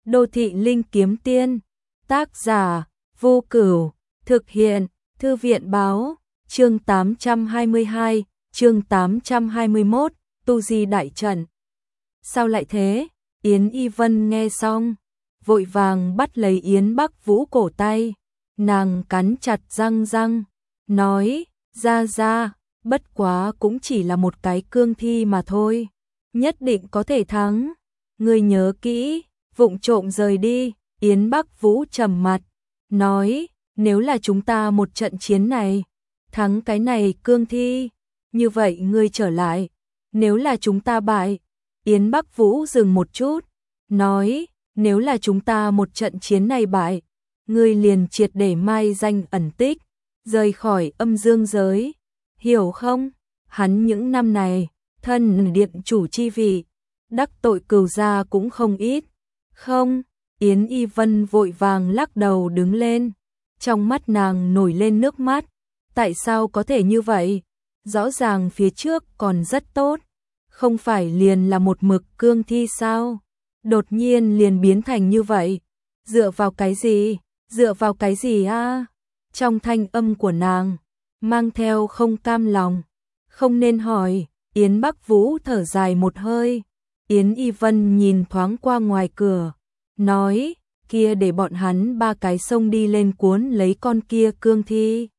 Đô thị linh kiếm tiên. Tác giả Vô Cửu. Thực hiện Thư viện báo. Chương 822, chương 821, tu di đại trận. Sao lại thế? Yến Y Vân nghe xong, vội vàng bắt lấy Yến Bắc Vũ cổ tay. Nàng cắn chặt răng, nói, ra, bất quá cũng chỉ là một cái cương thi mà thôi. Nhất định có thể thắng. Ngươi nhớ kỹ, vụng trộm rời đi. Yến Bắc Vũ trầm mặt, nói, nếu là chúng ta một trận chiến này, thắng cái này cương thi, như vậy ngươi trở lại. Nếu là chúng ta bại, Yến Bắc Vũ dừng một chút, nói, nếu là chúng ta một trận chiến này bại, ngươi liền triệt để mai danh ẩn tích, rời khỏi âm dương giới, hiểu không? Hắn những năm này, thân điện chủ chi vị, đắc tội cừu gia cũng không ít. Không, Yến Y Vân vội vàng lắc đầu đứng lên, trong mắt nàng nổi lên nước mắt. Tại sao có thể như vậy? Rõ ràng phía trước còn rất tốt, không phải liền là một mực cương thi sao? Đột nhiên liền biến thành như vậy, dựa vào cái gì? Dựa vào cái gì a? Trong thanh âm của nàng mang theo không cam lòng. Không nên hỏi. Yến Bắc Vũ thở dài một hơi. Yến Y Vân nhìn thoáng qua ngoài cửa, nói, kia để bọn hắn ba cái xông đi lên cuốn lấy con kia cương thi.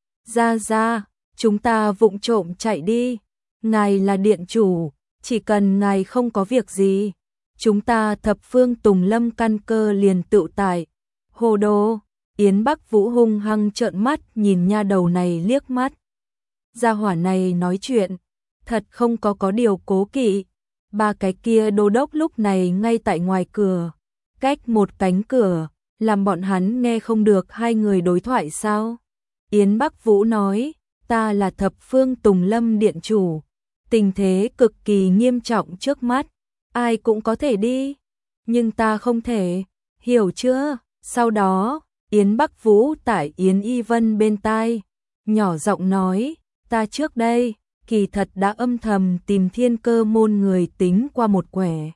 Ra, chúng ta vụng trộm chạy đi. Ngài là điện chủ, chỉ cần ngài không có việc gì, chúng ta thập phương Tùng Lâm căn cơ liền tự tại. Hồ đồ. Yến Bắc Vũ hung hăng trợn mắt nhìn nha đầu này liếc mắt. Gia hỏa này nói chuyện thật không có điều cố kỵ. Ba cái kia đô đốc lúc này ngay tại ngoài cửa, cách một cánh cửa, làm bọn hắn nghe không được hai người đối thoại sao? Yến Bắc Vũ nói, ta là thập phương Tùng Lâm điện chủ, tình thế cực kỳ nghiêm trọng trước mắt, ai cũng có thể đi, nhưng ta không thể, hiểu chưa? Sau đó, Yến Bắc Vũ tại Yến Y Vân bên tai, nhỏ giọng nói, ta trước đây, kỳ thật đã âm thầm tìm Thiên Cơ môn người tính qua một quẻ.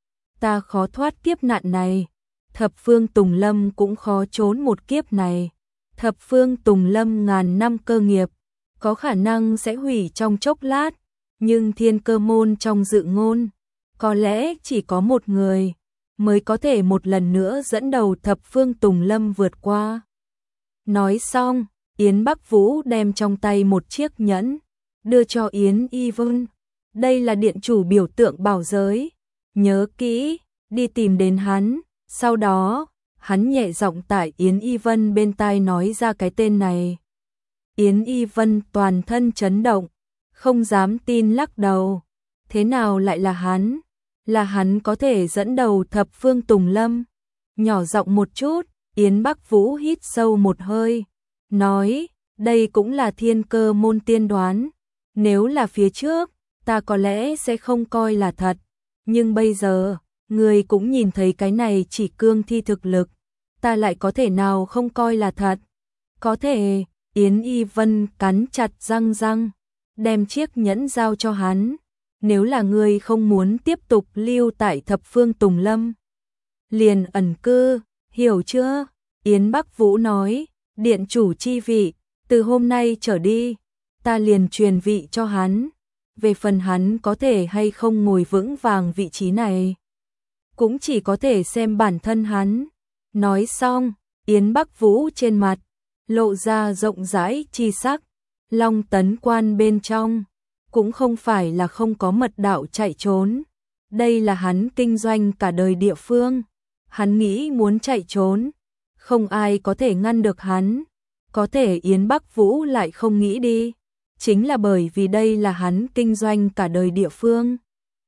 Ta khó thoát kiếp nạn này, thập phương Tùng Lâm cũng khó trốn một kiếp này. Thập phương Tùng Lâm ngàn năm cơ nghiệp, có khả năng sẽ hủy trong chốc lát, nhưng Thiên Cơ môn trong dự ngôn, có lẽ chỉ có một người mới có thể một lần nữa dẫn đầu thập phương Tùng Lâm vượt qua. Nói xong, Yến Bắc Vũ đem trong tay một chiếc nhẫn, đưa cho Yến Y Vân. Đây là điện chủ biểu tượng bảo giới, nhớ kỹ, đi tìm đến hắn. Sau đó, hắn nhẹ giọng tại Yến Y Vân bên tai nói ra cái tên này. Yến Y Vân toàn thân chấn động, không dám tin lắc đầu. Thế nào lại là hắn? Là hắn có thể dẫn đầu thập phương Tùng Lâm? Nhỏ giọng một chút, Yến Bắc Vũ hít sâu một hơi, nói, đây cũng là Thiên Cơ môn tiên đoán. Nếu là phía trước, ta có lẽ sẽ không coi là thật, nhưng bây giờ, người cũng nhìn thấy cái này chỉ cương thi thực lực, ta lại có thể nào không coi là thật? Có thể. Yến Y Vân cắn chặt răng, đem chiếc nhẫn giao cho hắn. Nếu là người không muốn tiếp tục lưu tại thập phương Tùng Lâm, liền ẩn cư, hiểu chưa? Yến Bắc Vũ nói, điện chủ chi vị, từ hôm nay trở đi, ta liền truyền vị cho hắn. Về phần hắn có thể hay không ngồi vững vàng vị trí này, cũng chỉ có thể xem bản thân hắn. Nói xong, Yến Bắc Vũ trên mặt lộ ra rộng rãi chi sắc. Long Tấn Quan bên trong cũng không phải là không có mật đạo chạy trốn, đây là hắn kinh doanh cả đời địa phương. Hắn nghĩ muốn chạy trốn, không ai có thể ngăn được hắn. Có thể Yến Bắc Vũ lại không nghĩ đi, chính là bởi vì đây là hắn kinh doanh cả đời địa phương,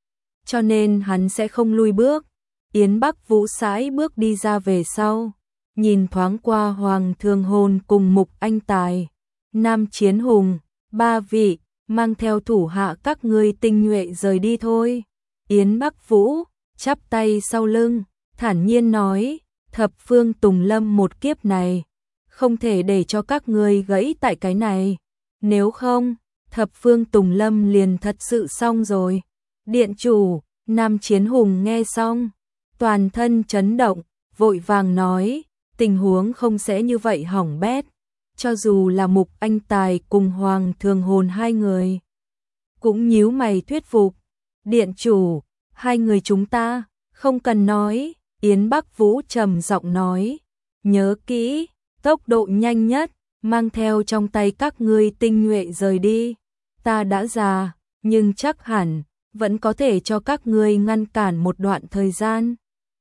cho nên hắn sẽ không lui bước. Yến Bắc Vũ sải bước đi ra về sau, nhìn thoáng qua Hoàng Thương Hồn cùng Mục Anh Tài, Nam Chiến Hùng, ba vị, mang theo thủ hạ các ngươi tinh nhuệ rời đi thôi. Yến Bắc Vũ chắp tay sau lưng, thản nhiên nói, thập phương Tùng Lâm một kiếp này, không thể để cho các ngươi gãy tại cái này. Nếu không, thập phương Tùng Lâm liền thật sự xong rồi. Điện chủ. Nam Chiến Hùng nghe xong, toàn thân chấn động, vội vàng nói, tình huống không sẽ như vậy hỏng bét, cho dù là Mục Anh Tài cùng Hoàng Thường Hồn hai người. Cũng nhíu mày thuyết phục, điện chủ, hai người chúng ta, không cần nói, Yến Bắc Vũ trầm giọng nói, nhớ kỹ, tốc độ nhanh nhất, mang theo trong tay các ngươi tinh nhuệ rời đi, ta đã già, nhưng chắc hẳn, vẫn có thể cho các ngươi ngăn cản một đoạn thời gian.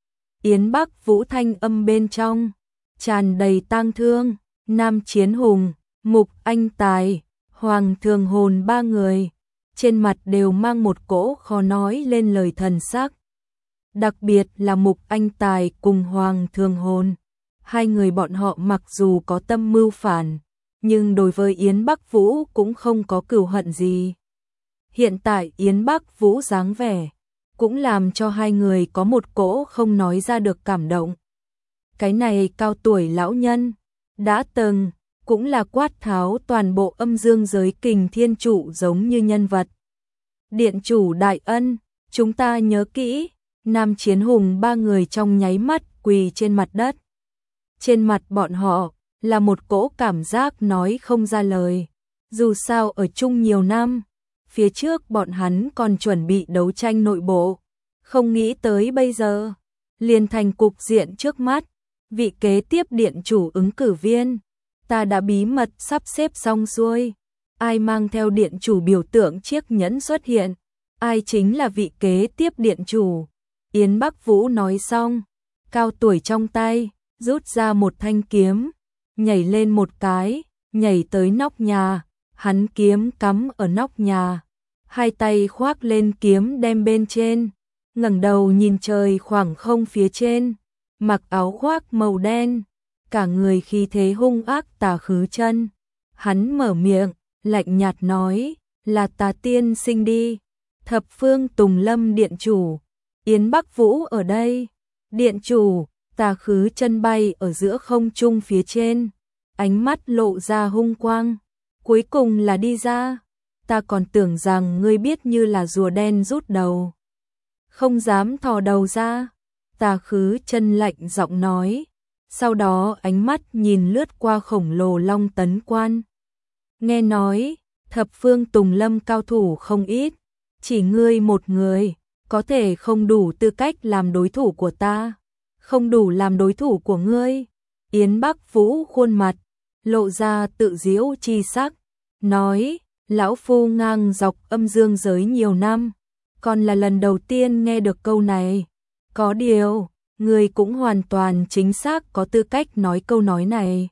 Yến Bắc Vũ thanh âm bên trong, tràn đầy tang thương, Nam Chiến Hùng, Mục Anh Tài, Hoàng Thường Hồn ba người, trên mặt đều mang một cỗ khó nói lên lời thần sắc. Đặc biệt là Mục Anh Tài cùng Hoàng Thường Hồn, hai người bọn họ mặc dù có tâm mưu phản, nhưng đối với Yến Bắc Vũ cũng không có cừu hận gì. Hiện tại Yến Bắc Vũ dáng vẻ, cũng làm cho hai người có một cỗ không nói ra được cảm động. Cái này cao tuổi lão nhân, đã từng, cũng là quát tháo toàn bộ âm dương giới Kình Thiên Trụ giống như nhân vật. Điện chủ đại ân, chúng ta nhớ kỹ, Nam Chiến Hùng ba người trong nháy mắt quỳ trên mặt đất. Trên mặt bọn họ là một cỗ cảm giác nói không ra lời. Dù sao ở chung nhiều năm, phía trước bọn hắn còn chuẩn bị đấu tranh nội bộ, không nghĩ tới bây giờ, liền thành cục diện trước mắt, vị kế tiếp điện chủ ứng cử viên, ta đã bí mật sắp xếp xong xuôi, ai mang theo điện chủ biểu tượng chiếc nhẫn xuất hiện, ai chính là vị kế tiếp điện chủ. Yến Bắc Vũ nói xong, cao tuổi trong tay, rút ra một thanh kiếm, nhảy lên một cái, nhảy tới nóc nhà, hắn kiếm cắm ở nóc nhà, hai tay khoác lên kiếm đem bên trên, ngẩng đầu nhìn trời khoảng không phía trên, mặc áo khoác màu đen, cả người khí thế hung ác tà khứ chân. Hắn mở miệng, lạnh nhạt nói, là Tà tiên sinh đi, Thập Phương Tùng Lâm điện chủ, Yến Bắc Vũ ở đây, điện chủ, Tà khứ chân bay ở giữa không trung phía trên, ánh mắt lộ ra hung quang, cuối cùng là đi ra, ta còn tưởng rằng ngươi biết như là rùa đen rút đầu, không dám thò đầu ra, Tà khứ chân lạnh giọng nói, sau đó ánh mắt nhìn lướt qua khổng lồ Long Tấn Quan. Nghe nói, Thập Phương Tùng Lâm cao thủ không ít, chỉ ngươi một người, có thể không đủ tư cách làm đối thủ của ta, không đủ làm đối thủ của ngươi. Yến Bắc Vũ khuôn mặt, lộ ra tự giễu chi sắc, nói, lão phu ngang dọc âm dương giới nhiều năm, còn là lần đầu tiên nghe được câu này. Có điều, ngươi cũng hoàn toàn chính xác có tư cách nói câu nói này.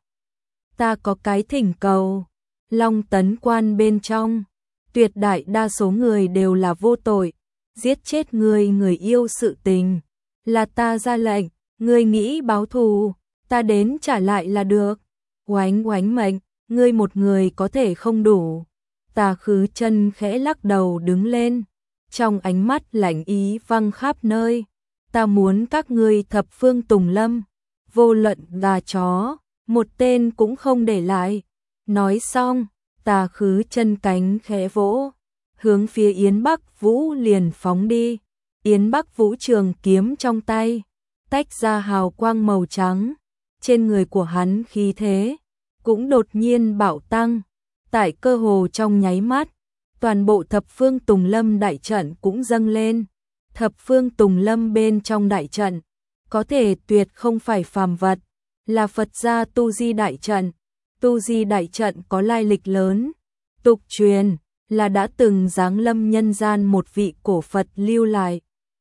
Ta có cái thỉnh cầu, Long Tấn Quan bên trong, tuyệt đại đa số người đều là vô tội, giết chết người yêu sự tình, là ta ra lệnh, ngươi nghĩ báo thù, ta đến trả lại là được. Oánh oánh mệnh, ngươi một người có thể không đủ. Tà khứ chân khẽ lắc đầu đứng lên, trong ánh mắt lạnh ý văng khắp nơi. Ta muốn các ngươi Thập Phương Tùng Lâm, vô luận gà chó, một tên cũng không để lại. Nói xong, Tà khứ chân cánh khẽ vỗ, hướng phía Yến Bắc Vũ liền phóng đi. Yến Bắc Vũ trường kiếm trong tay, tách ra hào quang màu trắng, trên người của hắn khí thế cũng đột nhiên bạo tăng, tại cơ hồ trong nháy mắt, toàn bộ Thập Phương Tùng Lâm đại trận cũng dâng lên. Thập Phương Tùng Lâm bên trong đại trận, có thể tuyệt không phải phàm vật, là Phật gia Tu Di đại trận. Tu Di đại trận có lai lịch lớn, tục truyền là đã từng giáng lâm nhân gian một vị cổ Phật lưu lại.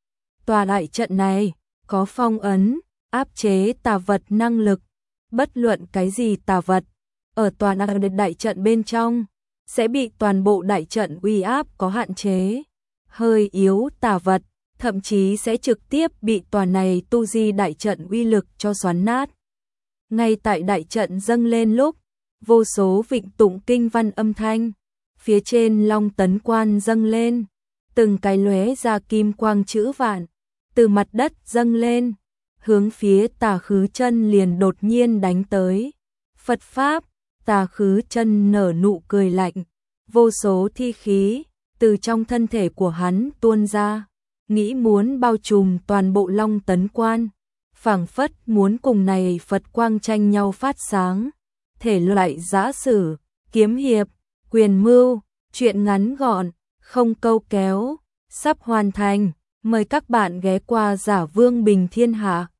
Tòa đại trận này có phong ấn, áp chế tà vật năng lực, bất luận cái gì tà vật ở tòa đại trận bên trong sẽ bị toàn bộ đại trận uy áp có hạn chế. Hơi yếu tà vật thậm chí sẽ trực tiếp bị tòa này Tu Di đại trận uy lực cho xoắn nát. Ngay tại đại trận dâng lên lúc, vô số vịnh tụng kinh văn âm thanh, phía trên Long Tấn Quan dâng lên, từng cái lóe ra kim quang chữ vạn, từ mặt đất dâng lên, hướng phía Tà khứ chân liền đột nhiên đánh tới. Phật Pháp, Tà khứ chân nở nụ cười lạnh, vô số thi khí từ trong thân thể của hắn tuôn ra. nghĩ muốn bao trùm toàn bộ Long Tấn Quan, phảng phất muốn cùng này Phật quang tranh nhau phát sáng. Thể loại giã sử, kiếm hiệp, quyền mưu, truyện ngắn gọn, không câu kéo, sắp hoàn thành. Mời các bạn ghé qua Giả Vương Bình Thiên Hạ.